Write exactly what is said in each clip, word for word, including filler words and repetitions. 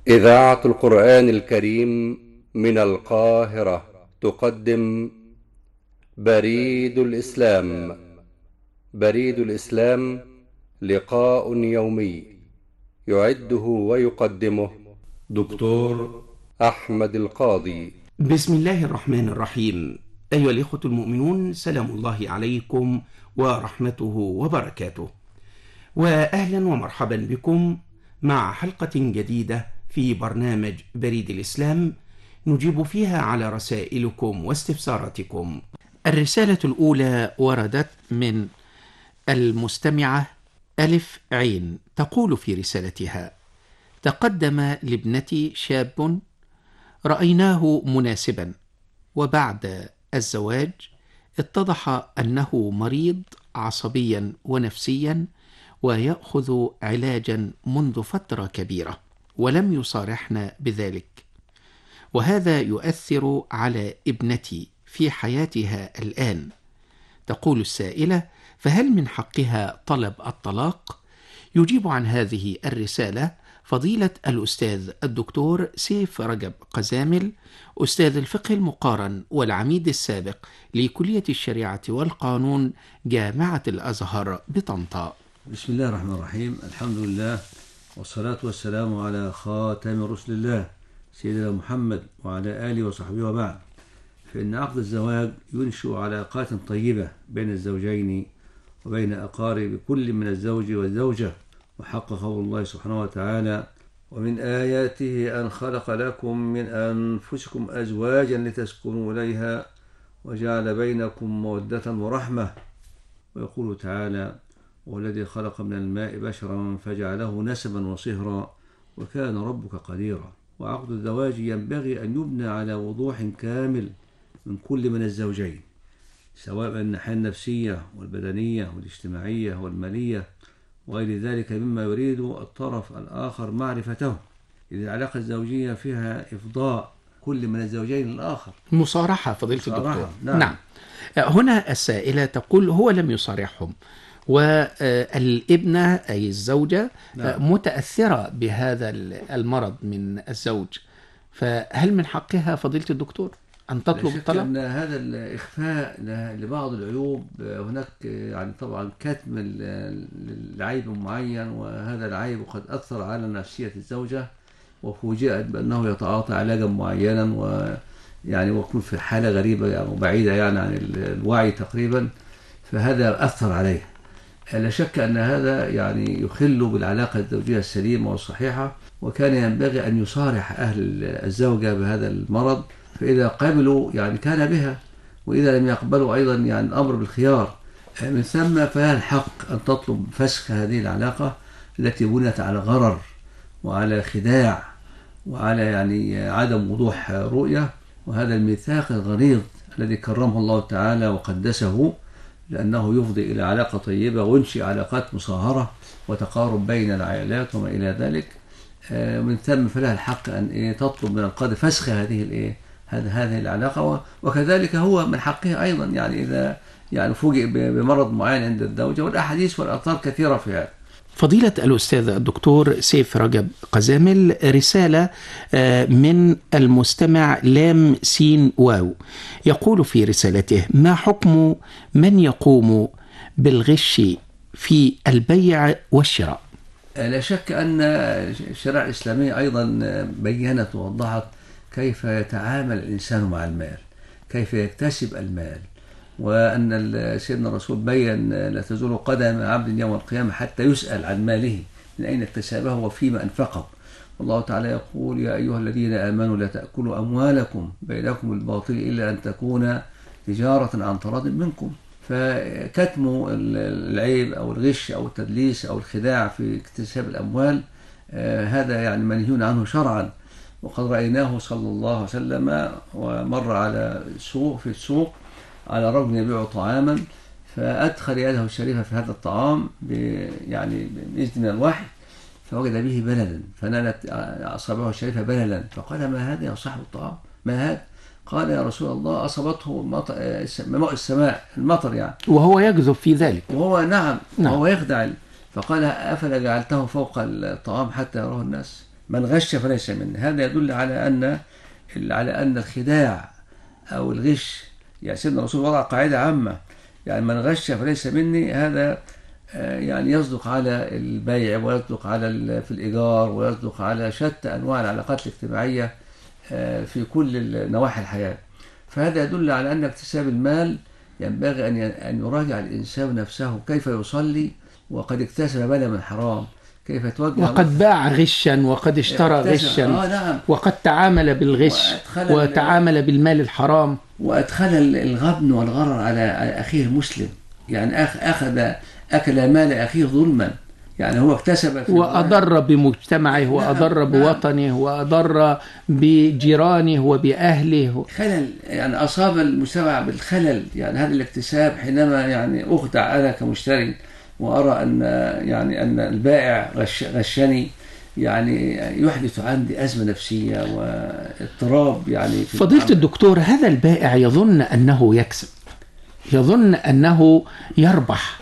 إذاعة القرآن الكريم من القاهرة تقدم بريد الإسلام. بريد الإسلام لقاء يومي يعده ويقدمه دكتور أحمد القاضي. بسم الله الرحمن الرحيم. أيها الإخوة المؤمنون، سلام الله عليكم ورحمته وبركاته، وأهلا ومرحبا بكم مع حلقة جديدة في برنامج بريد الإسلام نجيب فيها على رسائلكم واستفساراتكم. الرسالة الأولى وردت من المستمعة ألف عين، تقول في رسالتها: تقدم لابنتي شاب رأيناه مناسبا، وبعد الزواج اتضح أنه مريض عصبيا ونفسيا ويأخذ علاجا منذ فترة كبيرة، ولم يصارحنا بذلك، وهذا يؤثر على ابنتي في حياتها الآن. تقول السائلة: فهل من حقها طلب الطلاق؟ يجيب عن هذه الرسالة فضيلة الأستاذ الدكتور سيف رجب قزامل، أستاذ الفقه المقارن والعميد السابق لكلية الشريعة والقانون جامعة الأزهر بطنطا. بسم الله الرحمن الرحيم. الحمد لله والصلاة والسلام على خاتم رسل الله سيدنا محمد وعلى آله وصحبه، وبعد. فإن عقد الزواج ينشئ علاقات طيبة بين الزوجين وبين أقارب كل من الزوج والزوجة، وحق قول الله سبحانه وتعالى: ومن آياته أن خلق لكم من أنفسكم أزواجا لتسكنوا إليها وجعل بينكم مودة ورحمة. ويقول تعالى: والذي خلق من الماء بشرا فجعله نسبا وصهرا وكان ربك قديرا. وعقد الزواج ينبغي أن يبنى على وضوح كامل من كل من الزوجين، سواء من الناحية النفسية والبدنية والاجتماعية والمالية وغير ذلك مما يريد الطرف الآخر معرفته، إذ العلاقة الزوجية فيها إفضاء كل من الزوجين الآخر. مصارحة فضيلة مصارحة. الدكتور. نعم. نعم. هنا السائلة تقول: هو لم يصارحهم، والابنة أي الزوجة نعم. متأثرة بهذا المرض من الزوج، فهل من حقها فضيلة الدكتور أن تطلب الطلاق؟ أن هذا الإخفاء لبعض العيوب، هناك يعني طبعا كتم العيب معين، وهذا العيب قد أثر على نفسية الزوجة وفوجئت بأنه يتعاطى علاجا معينا، ويعني ويكون في حالة غريبة يعني وبعيدة يعني عن الوعي تقريبا، فهذا أثر عليه. لا شك أن هذا يعني يخل بالعلاقة الزوجية السليمة والصحيحة، وكان ينبغي أن يصارح أهل الزوجة بهذا المرض، فإذا قبلوا يعني كان بها، وإذا لم يقبلوا أيضا يعني الأمر بالخيار. من ثم فلها الحق أن تطلب فسخ هذه العلاقة التي بنيت على غرر وعلى خداع وعلى يعني عدم وضوح رؤية، وهذا الميثاق الغليظ الذي كرمه الله تعالى وقدسه، لأنه يفضي إلى علاقة طيبة وينشئ علاقات مصاهرة وتقارب بين العائلات وما إلى ذلك. من ثم فلها الحق أن تطلب من القاضي فسخ هذه الإيه هذه العلاقة، وكذلك هو من حقه أيضا يعني إذا يعني فوجئ بمرض معين عند الزوجة، والأحاديث والآثار كثيرة في هذا. فضيلة الأستاذ الدكتور سيف رجب قزامل، رسالة من المستمع لام سين واو، يقول في رسالته: ما حكم من يقوم بالغش في البيع والشراء؟ لا شك أن الشريعة الإسلامية أيضا بيّنت ووضحت كيف يتعامل الإنسان مع المال، كيف يكتسب المال، وأن سيدنا الرسول بيّن: لا تزول قدم عبد يوم القيامة حتى يسأل عن ماله من أين اكتسبه وفيما أنفقه. والله تعالى يقول: يا أيها الذين آمنوا لا تأكلوا أموالكم بينكم بالباطل إلا أن تكون تجارة عن تراض منكم. فكتم العيب أو الغش أو التدليس أو الخداع في اكتساب الأموال آه هذا يعني منهي عنه شرعا، وقد رأيناه صلى الله عليه وسلم ومر على السوق في السوق على رجل يبيع طعاما، فأدخل يده الشريفة في هذا الطعام يعني بإذن من الوحي، فوجد به بللا، فنالت أصابعه الشريفة بللا، فقال: ما هذا يا صاحب الطعام؟ ما هذا؟ قال: يا رسول الله أصابته ماء السماء، المطر يعني، وهو يكذب في ذلك، وهو نعم, نعم. وهو يخدع. فقال: أفلا جعلته فوق الطعام حتى يراه الناس؟ من غش فليس مني. هذا يدل على أن على أن الخداع أو الغش، يعني سيدنا الرسول وضع قاعدة عامة، يعني من غش فليس مني. هذا يعني يصدق على البيع، ويصدق على في الإيجار، ويصدق على شتى أنواع العلاقات الاجتماعية في كل نواحي الحياة. فهذا يدل على أن اكتساب المال ينبغي أن يراجع الإنسان نفسه كيف يصلي وقد اكتسب مالا من حرام، كيف يتوجه، وقد باع غشا وقد اشترى غشا، آه نعم. وقد تعامل بالغش وتعامل بالمال الحرام، وأدخل الغبن والغرر على أخيه المسلم، يعني أخذ أكل مال أخيه ظلما، يعني هو اكتسب وأضر بمجتمعه وأضر نعم بوطنه نعم وأضر بجيرانه وبأهله، خلل، يعني أصاب المجتمع بالخلل. يعني هذا الاكتساب حينما يعني أخدع أنا كمشتري وأرى أن يعني أن البائع غش غشني، يعني يحدث عندي أزمة نفسية واضطراب. يعني في فضيلة العمل. الدكتور، هذا البائع يظن أنه يكسب، يظن أنه يربح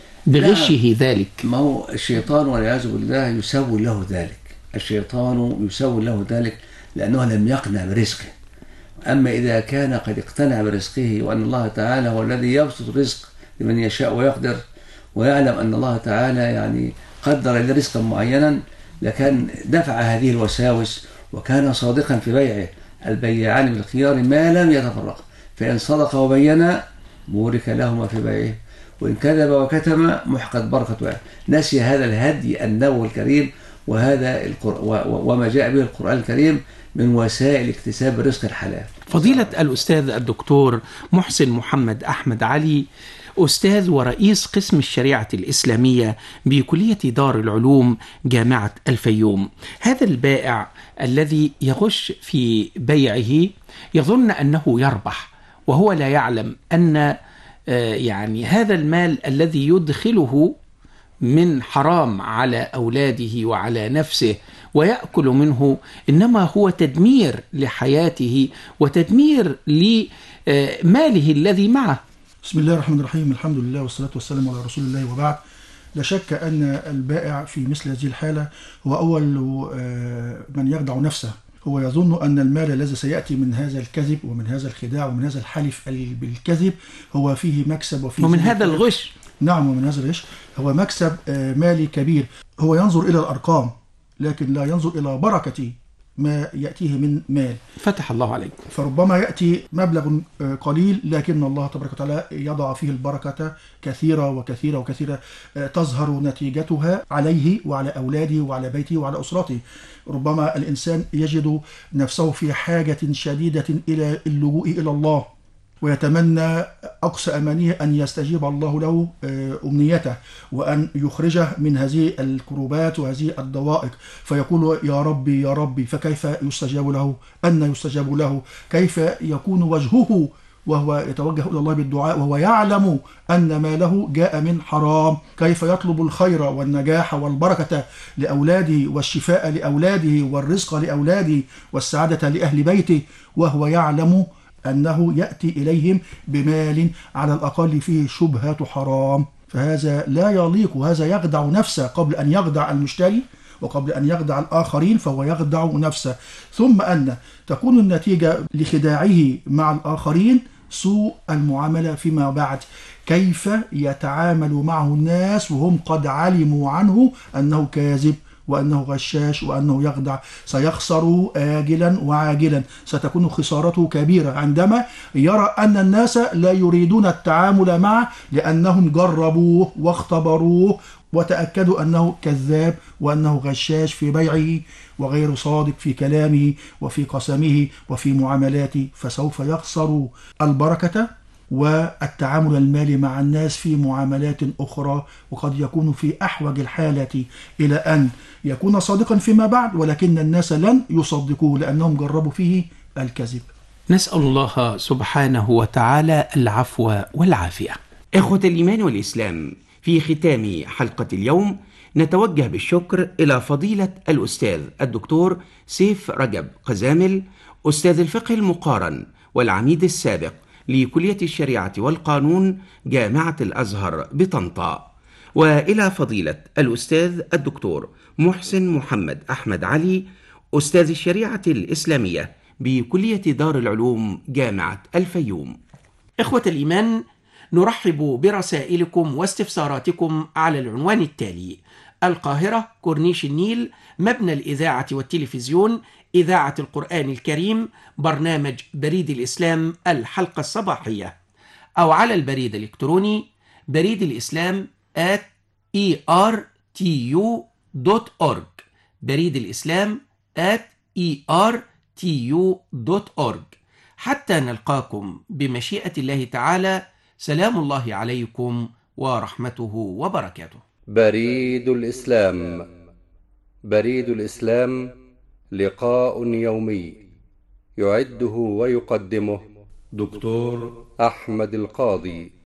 بغشه ذلك. ما هو الشيطان والعياذ بالله يسول له ذلك، الشيطان يسول له ذلك لأنه لم يقنع برزقه. أما إذا كان قد اقتنع برزقه وأن الله تعالى هو الذي يبسط الرزق لمن يشاء ويقدر، ويعلم أن الله تعالى يعني قدر له رزقا معينا، لكان دفع هذه الوساوس وكان صادقا في بيعه. البيعان بالخيار ما لم يتفرقا، فإن صدق وبينا بورك لهما في بيعه، وإن كذب وكتم محقت بركته. نسي هذا الهدي النبوي الكريم، وهذا وما جاء به القرآن الكريم من وسائل اكتساب الرزق الحلال. فضيلة الأستاذ الدكتور محسن محمد أحمد علي، أستاذ ورئيس قسم الشريعة الإسلامية بكلية دار العلوم جامعة الفيوم، هذا البائع الذي يغش في بيعه يظن أنه يربح، وهو لا يعلم أن يعني هذا المال الذي يدخله من حرام على أولاده وعلى نفسه ويأكل منه إنما هو تدمير لحياته وتدمير لماله الذي معه. بسم الله الرحمن الرحيم، الحمد لله والصلاة والسلام على رسول الله، وبعد. لا شك أن البائع في مثل هذه الحالة هو أول من يخدع نفسه. هو يظن أن المال الذي سيأتي من هذا الكذب ومن هذا الخداع ومن هذا الحلف بالكذب هو فيه مكسب، وفيه ومن هذا الغش. نعم، ومن هذا الغش هو مكسب مالي كبير. هو ينظر إلى الأرقام لكن لا ينظر إلى بركة ما يأتيه من مال. فتح الله عليك. فربما يأتي مبلغ قليل لكن الله تبارك وتعالى يضع فيه البركة كثيرة وكثيرة وكثيرة تظهر نتيجتها عليه وعلى أولاده وعلى بيته وعلى أسرته. ربما الإنسان يجد نفسه في حاجة شديدة إلى اللجوء إلى الله، ويتمنى أقصى أمانيه أن يستجيب الله له أمنيته وأن يخرجه من هذه الكروبات وهذه الضوائق، فيقول يا ربي يا ربي. فكيف يستجاب له؟ أن يستجاب له؟ كيف يكون وجهه وهو يتوجه إلى الله بالدعاء وهو يعلم أن ماله جاء من حرام؟ كيف يطلب الخير والنجاح والبركة لأولاده والشفاء لأولاده والرزق لأولاده والسعادة لأهل بيته وهو يعلم أنه يأتي إليهم بمال على الأقل فيه شبهة حرام؟ فهذا لا يليق، وهذا يخدع نفسه قبل أن يخدع المشتري وقبل أن يخدع الآخرين، فهو يخدع نفسه. ثم أن تكون النتيجة لخداعه مع الآخرين سوء المعاملة فيما بعد. كيف يتعامل معه الناس وهم قد علموا عنه أنه كاذب وأنه غشاش وأنه يخدع؟ سيخسر آجلا وعاجلا، ستكون خسارته كبيرة عندما يرى أن الناس لا يريدون التعامل معه لأنهم جربوه واختبروه وتأكدوا أنه كذاب وأنه غشاش في بيعه وغير صادق في كلامه وفي قسمه وفي معاملاته، فسوف يخسر البركة والتعامل المالي مع الناس في معاملات أخرى، وقد يكون في أحوج الحالة إلى أن يكون صادقا فيما بعد، ولكن الناس لن يصدقوه لأنهم جربوا فيه الكذب. نسأل الله سبحانه وتعالى العفو والعافية. إخوة الإيمان والإسلام، في ختام حلقة اليوم نتوجه بالشكر إلى فضيلة الأستاذ الدكتور سيف رجب قزامل، أستاذ الفقه المقارن والعميد السابق لكلية الشريعة والقانون جامعة الأزهر بطنطا، وإلى فضيلة الأستاذ الدكتور محسن محمد أحمد علي، أستاذ الشريعة الإسلامية بكلية دار العلوم جامعة الفيوم. إخوة الإيمان، نرحب برسائلكم واستفساراتكم على العنوان التالي: القاهرة، كورنيش النيل، مبنى الإذاعة والتلفزيون، إذاعة القرآن الكريم، برنامج بريد الإسلام الحلقة الصباحية، أو على البريد الإلكتروني بريد الإسلام at e r t u dot org، بريد الإسلام at e r t u dot org. حتى نلقاكم بمشيئة الله تعالى، سلام الله عليكم ورحمته وبركاته. بريد الإسلام. بريد الإسلام لقاء يومي يعده ويقدمه دكتور أحمد القاضي.